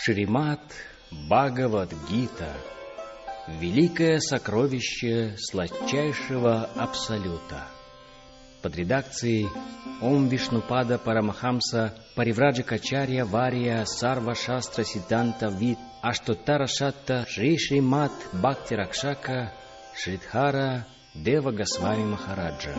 Шримад Бхагавад-гита – великое сокровище сладчайшего Абсолюта. Под редакцией Ом Вишнупада Парамахамса Паривраджакачарья Вария Сарва Шастра Сиддханта Вид Аштотара Шатта Шри Шримад Бхакти Ракшака Шридхара Дева Госвами Махараджа.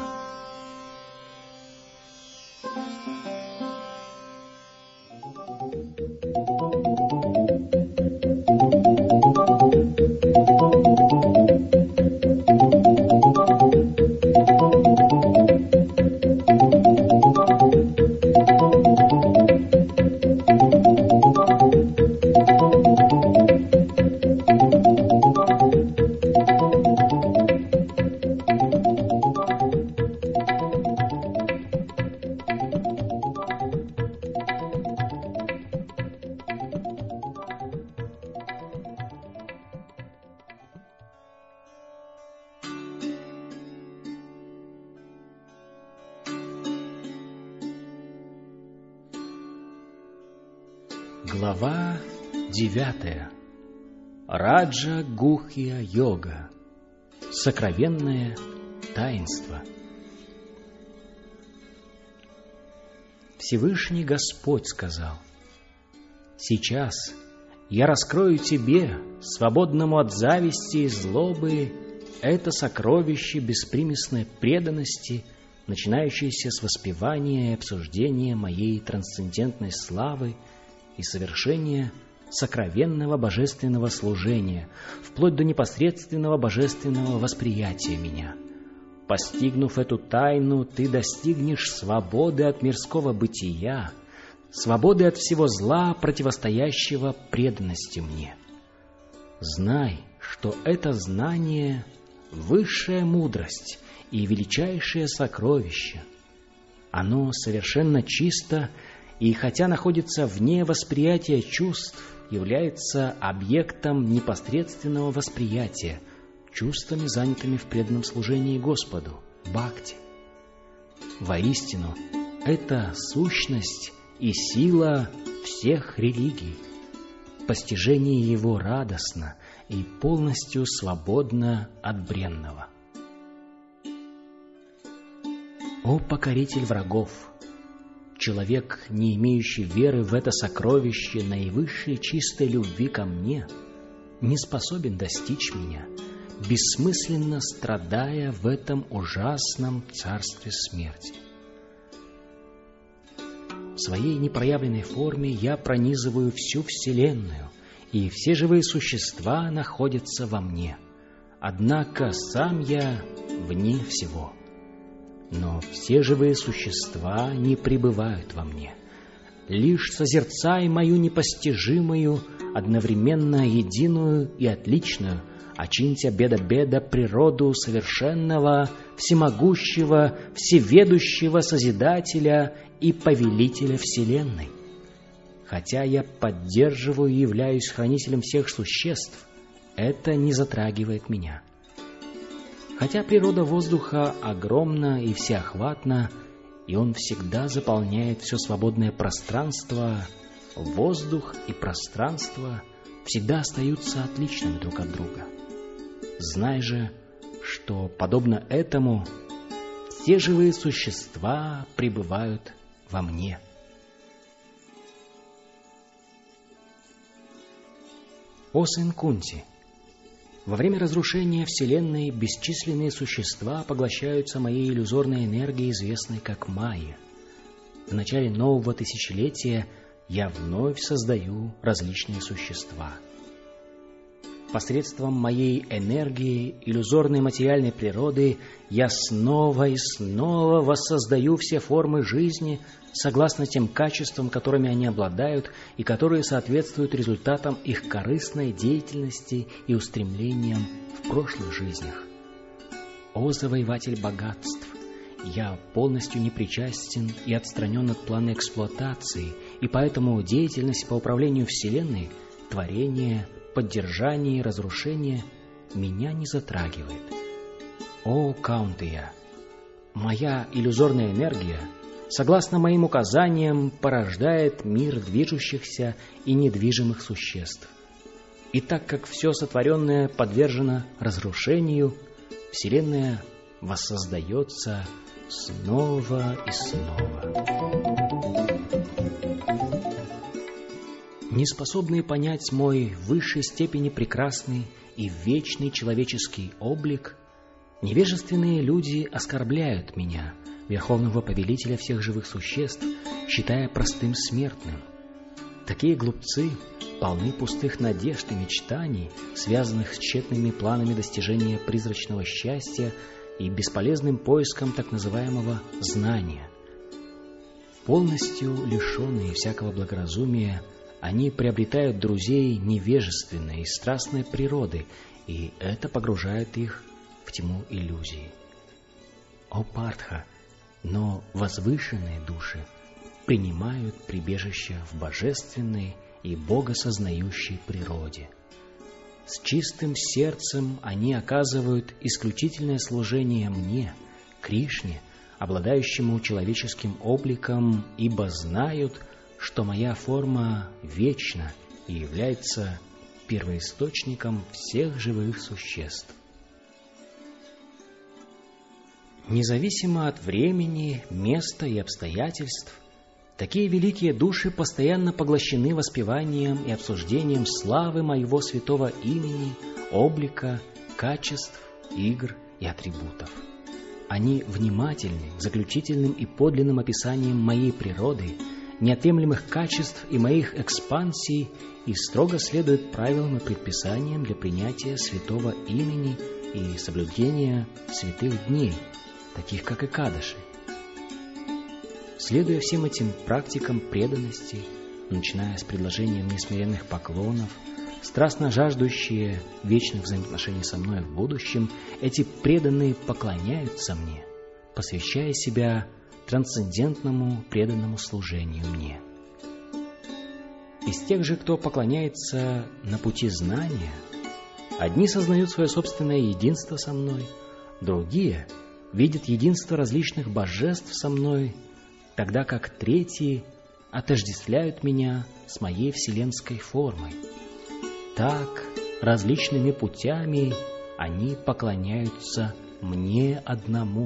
Глава 9. Раджа-гухья-йога. Сокровенное таинство. Всевышний Господь сказал: «Сейчас я раскрою тебе, свободному от зависти и злобы, это сокровище беспримесной преданности, начинающееся с воспевания и обсуждения моей трансцендентной славы и совершения сокровенного божественного служения, вплоть до непосредственного божественного восприятия меня. Постигнув эту тайну, ты достигнешь свободы от мирского бытия, свободы от всего зла, противостоящего преданности мне. Знай, что это знание — высшая мудрость и величайшее сокровище. Оно совершенно чисто, и хотя находится вне восприятия чувств, является объектом непосредственного восприятия чувствами, занятыми в преданном служении Господу, бхакти. Воистину, это сущность и сила всех религий. Постижение его радостно и полностью свободно от бренного. О покоритель врагов! Человек, не имеющий веры в это сокровище наивысшей чистой любви ко мне, не способен достичь меня, бессмысленно страдая в этом ужасном царстве смерти. В своей непроявленной форме я пронизываю всю Вселенную, и все живые существа находятся во мне. Однако сам я вне всего. Но все живые существа не пребывают во мне. Лишь созерцай мою непостижимую, одновременно единую и отличную Ачинтя Беда природу совершенного, всемогущего, всеведущего Созидателя и Повелителя Вселенной. Хотя я поддерживаю и являюсь хранителем всех существ, это не затрагивает меня. Хотя природа воздуха огромна и всеохватна, и он всегда заполняет все свободное пространство, воздух и пространство всегда остаются отличными друг от друга. Знай же, что, подобно этому, все живые существа пребывают во мне. О сын Кунти! Во время разрушения Вселенной бесчисленные существа поглощаются моей иллюзорной энергией, известной как Майя. В начале нового тысячелетия я вновь создаю различные существа. Посредством моей энергии, иллюзорной материальной природы, я снова и снова воссоздаю все формы жизни согласно тем качествам, которыми они обладают и которые соответствуют результатам их корыстной деятельности и устремлениям в прошлых жизнях. О завоеватель богатств! Я полностью непричастен и отстранен от плана эксплуатации, и поэтому деятельность по управлению Вселенной, творение, поддержание и разрушение меня не затрагивает. О Каунтия! Моя иллюзорная энергия согласно моим указаниям, порождает мир движущихся и недвижимых существ. И так как все сотворенное подвержено разрушению, Вселенная воссоздается снова и снова. Неспособные понять мой в высшей степени прекрасный и вечный человеческий облик, невежественные люди оскорбляют меня, верховного повелителя всех живых существ, считая простым смертным. Такие глупцы полны пустых надежд и мечтаний, связанных с тщетными планами достижения призрачного счастья и бесполезным поиском так называемого знания. Полностью лишенные всякого благоразумия, они приобретают друзей невежественной и страстной природы, и это погружает их в тьму иллюзии. О Партха! Но возвышенные души принимают прибежище в божественной и богосознающей природе. С чистым сердцем они оказывают исключительное служение мне, Кришне, обладающему человеческим обликом, ибо знают, что моя форма вечна и является первоисточником всех живых существ. Независимо от времени, места и обстоятельств, такие великие души постоянно поглощены воспеванием и обсуждением славы моего святого имени, облика, качеств, игр и атрибутов. Они внимательны к заключительным и подлинным описаниям моей природы, неотъемлемых качеств и моих экспансий и строго следуют правилам и предписаниям для принятия святого имени и соблюдения святых дней, таких как Экадаши. Следуя всем этим практикам преданности, начиная с предложением несмиренных поклонов, страстно жаждущие вечных взаимоотношений со мной в будущем, эти преданные поклоняются мне, посвящая себя трансцендентному преданному служению мне. Из тех же, кто поклоняется на пути знания, одни сознают свое собственное единство со мной, другие видят единство различных божеств со мной, тогда как третьи отождествляют меня с моей вселенской формой. Так, различными путями они поклоняются мне одному.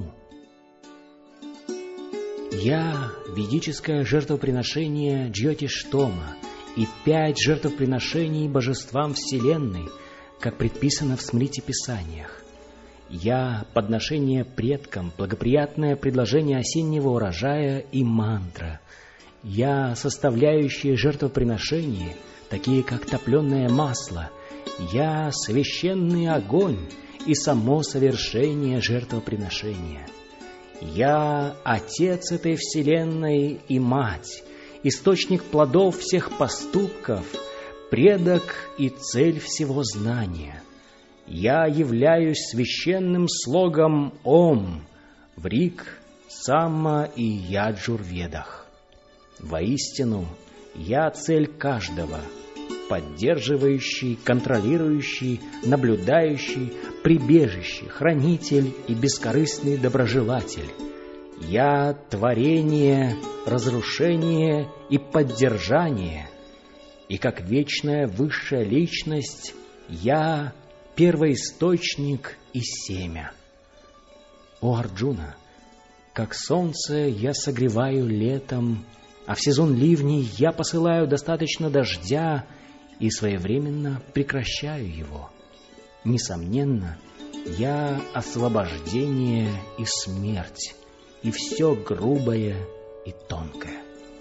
Я — ведическое жертвоприношение Джьотиштома и 5 жертвоприношений божествам Вселенной, как предписано в Смрити-писаниях. Я — подношение предкам, благоприятное предложение осеннего урожая и мантра. Я — составляющие жертвоприношения, такие как топленое масло. Я — священный огонь и само совершение жертвоприношения. Я — Отец этой Вселенной и Мать, источник плодов всех поступков, предок и цель всего знания. Я являюсь священным слогом Ом в Риг, Самма и Яджур-ведах. Воистину, я цель каждого, поддерживающий, контролирующий, наблюдающий, прибежище, хранитель и бескорыстный доброжелатель. Я творение, разрушение и поддержание, и как вечная высшая личность я первоисточник и семя. О Арджуна, как солнце я согреваю летом, а в сезон ливней я посылаю достаточно дождя и своевременно прекращаю его. Несомненно, я освобождение и смерть, и все грубое и тонкое.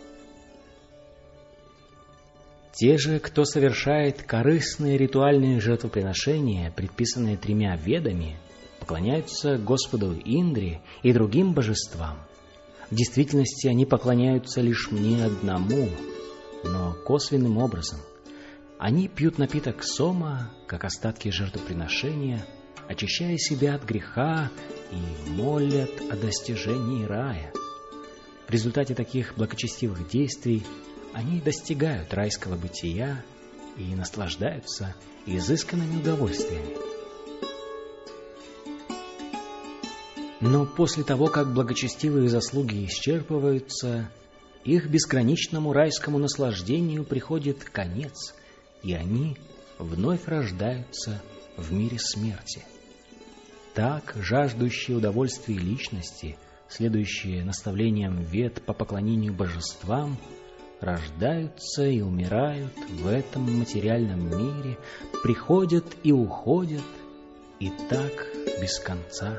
Те же, кто совершает корыстные ритуальные жертвоприношения, предписанные 3 ведами, поклоняются Господу Индре и другим божествам. В действительности они поклоняются лишь мне одному, но косвенным образом. Они пьют напиток сома, как остатки жертвоприношения, очищая себя от греха и молят о достижении рая. В результате таких благочестивых действий они достигают райского бытия и наслаждаются изысканными удовольствиями. Но после того, как благочестивые заслуги исчерпываются, их безграничному райскому наслаждению приходит конец, и они вновь рождаются в мире смерти. Так жаждущие удовольствий личности, следующие наставлениям вед по поклонению божествам, рождаются и умирают в этом материальном мире, приходят и уходят, и так без конца.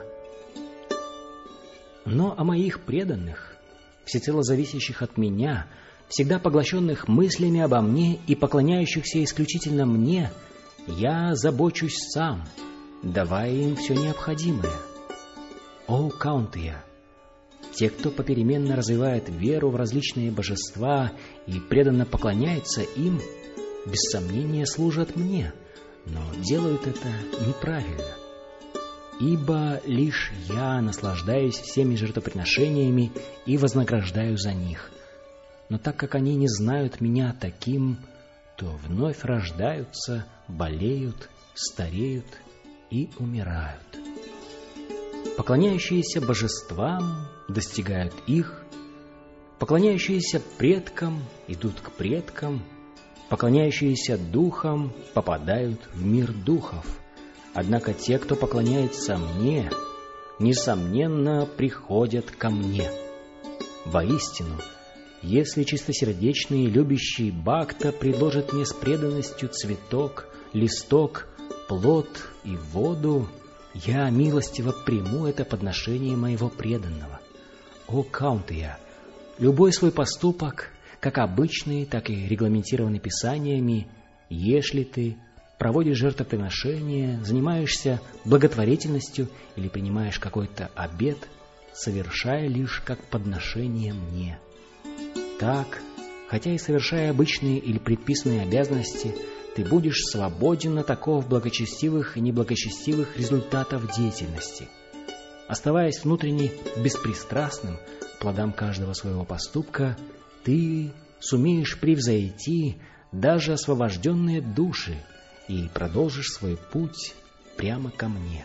Но о моих преданных, всецело зависящих от меня, всегда поглощенных мыслями обо мне и поклоняющихся исключительно мне, я забочусь сам, давая им все необходимое. О, Каунтия! Те, кто попеременно развивает веру в различные божества и преданно поклоняется им, без сомнения служат мне, но делают это неправильно. Ибо лишь я наслаждаюсь всеми жертвоприношениями и вознаграждаю за них. Но так как они не знают меня таким, то вновь рождаются, болеют, стареют и умирают. Поклоняющиеся божествам достигают их, поклоняющиеся предкам идут к предкам, поклоняющиеся духам попадают в мир духов. Однако те, кто поклоняется мне, несомненно, приходят ко мне. Воистину, если чистосердечный и любящий Бхакта предложит мне с преданностью цветок, листок, плод и воду, я милостиво приму это подношение моего преданного. О, Каунтия! Любой свой поступок, как обычный, так и регламентированный писаниями, ешь ли ты, проводишь жертвоприношение, занимаешься благотворительностью или принимаешь какой-то обет, совершая лишь как подношение мне. Так, хотя и совершая обычные или предписанные обязанности, ты будешь свободен от оков благочестивых и неблагочестивых результатов деятельности. Оставаясь внутренне беспристрастным к плодам каждого своего поступка, ты сумеешь превзойти даже освобожденные души и продолжишь свой путь прямо ко мне.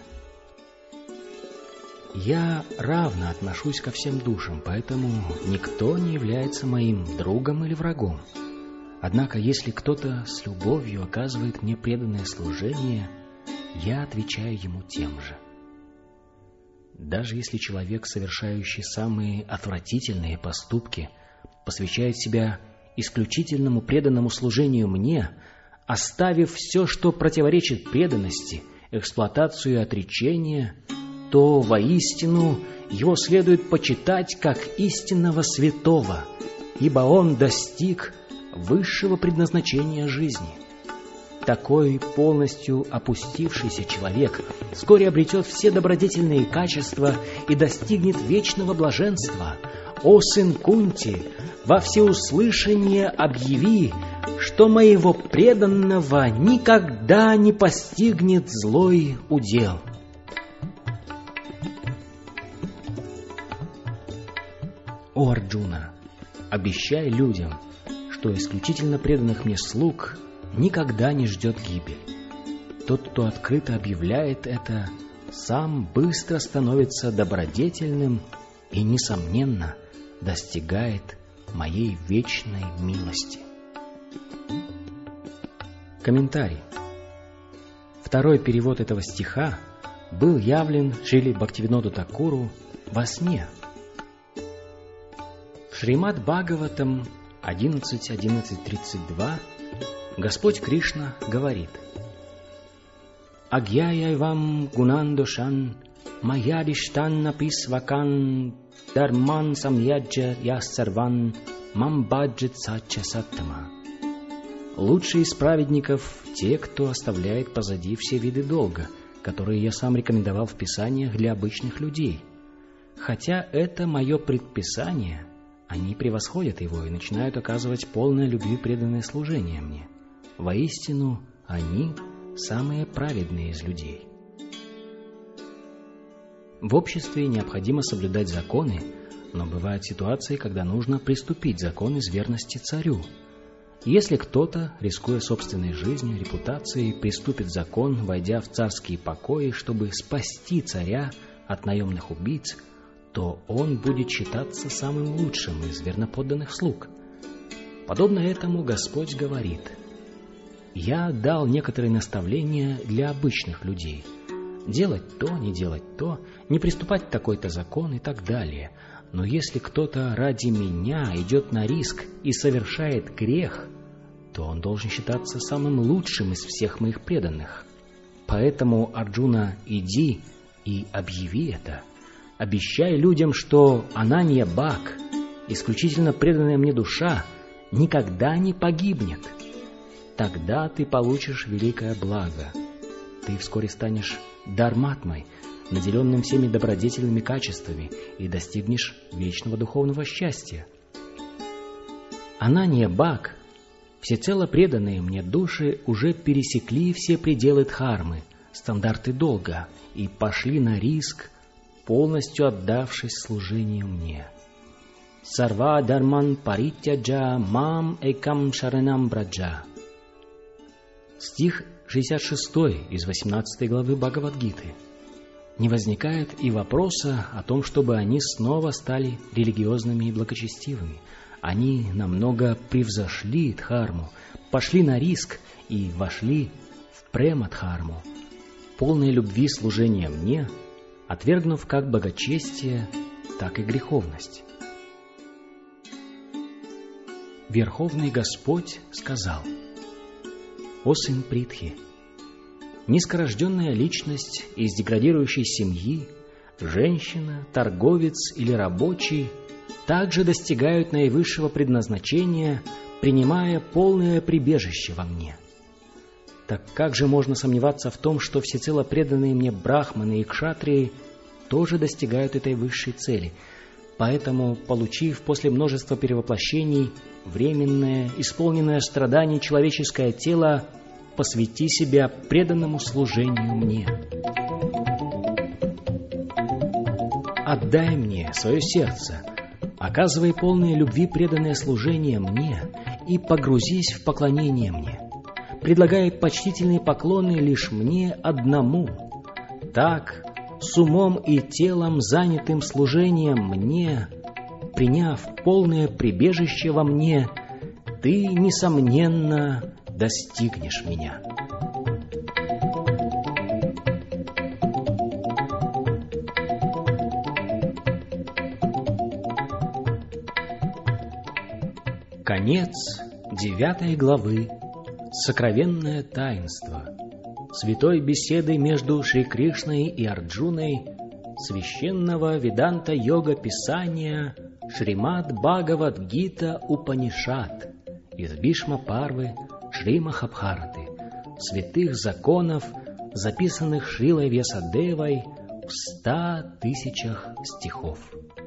Я равно отношусь ко всем душам, поэтому никто не является моим другом или врагом. Однако, если кто-то с любовью оказывает мне преданное служение, я отвечаю ему тем же. Даже если человек, совершающий самые отвратительные поступки, посвящает себя исключительному преданному служению мне, оставив все, что противоречит преданности, эксплуатацию и отречение, то воистину его следует почитать как истинного святого, ибо он достиг высшего предназначения жизни. Такой полностью опустившийся человек вскоре обретет все добродетельные качества и достигнет вечного блаженства. О, сын Кунти, во всеуслышание объяви, что моего преданного никогда не постигнет злой удел. О, Арджуна, обещай людям, что исключительно преданных мне слуг никогда не ждет гибель. Тот, кто открыто объявляет это, сам быстро становится добродетельным и, несомненно, достигает моей вечной милости. Комментарий. Второй перевод этого стиха был явлен Шрили Бхактивиноду Такуру во сне. В Шримад Бхагаватам 11.11.32 Господь Кришна говорит: «Агьяйвам гунандошан маядиштан писвакан дарман самьяджа яссарван мамбаджит сача саттама». Лучшие из праведников те, кто оставляет позади все виды долга, которые я сам рекомендовал в Писаниях для обычных людей. Хотя это мое предписание, они превосходят его и начинают оказывать полное любви преданное служение мне. Воистину, они самые праведные из людей. В обществе необходимо соблюдать законы, но бывают ситуации, когда нужно приступить закон из верности царю. Если кто-то, рискуя собственной жизнью, репутацией, приступит закон, войдя в царские покои, чтобы спасти царя от наемных убийц, то он будет считаться самым лучшим из верноподданных слуг. Подобно этому Господь говорит: «Я дал некоторые наставления для обычных людей. Делать то, не делать то, не приступать к такой-то закон и так далее. Но если кто-то ради меня идет на риск и совершает грех, то он должен считаться самым лучшим из всех моих преданных. Поэтому, Арджуна, иди и объяви это. Обещай людям, что Ананья Баг, исключительно преданная мне душа, никогда не погибнет. Тогда ты получишь великое благо. Ты вскоре станешь Дharматмой, наделенным всеми добродетельными качествами, и достигнешь вечного духовного счастья. Ананья Баг, всецело преданные мне души, уже пересекли все пределы дхармы, стандарты долга, и пошли на риск, полностью отдавшись служению мне. Сарва дарман паритяджа мам экам шаранам браджа. Стих 66 из 18 главы Бхагавад-гиты. Не возникает и вопроса о том, чтобы они снова стали религиозными и благочестивыми. Они намного превзошли дхарму, пошли на риск и вошли в према-дхарму, полной любви служения мне, отвергнув как богочестие, так и греховность. Верховный Господь сказал: «О сын Притхи, низкорожденная личность из деградирующей семьи, женщина, торговец или рабочий также достигают наивысшего предназначения, принимая полное прибежище во мне. Так как же можно сомневаться в том, что всецело преданные мне брахманы и кшатрии тоже достигают этой высшей цели? Поэтому, получив после множества перевоплощений временное, исполненное страданий человеческое тело, посвяти себя преданному служению мне. Отдай мне свое сердце, оказывай полное любви преданное служение мне и погрузись в поклонение мне. Предлагай почтительные поклоны лишь мне одному. Так, с умом и телом, занятым служением мне, приняв полное прибежище во мне, ты, несомненно, достигнешь меня». Конец 9 главы «Сокровенное таинство» святой беседы между Шри Кришной и Арджуной священного Веданта-йога писания Шримад Бхагавад-гита Упанишад из Бишма-парвы Шри Махабхараты, святых законов, записанных Шрилой Вьясадевой в 100 000 стихов.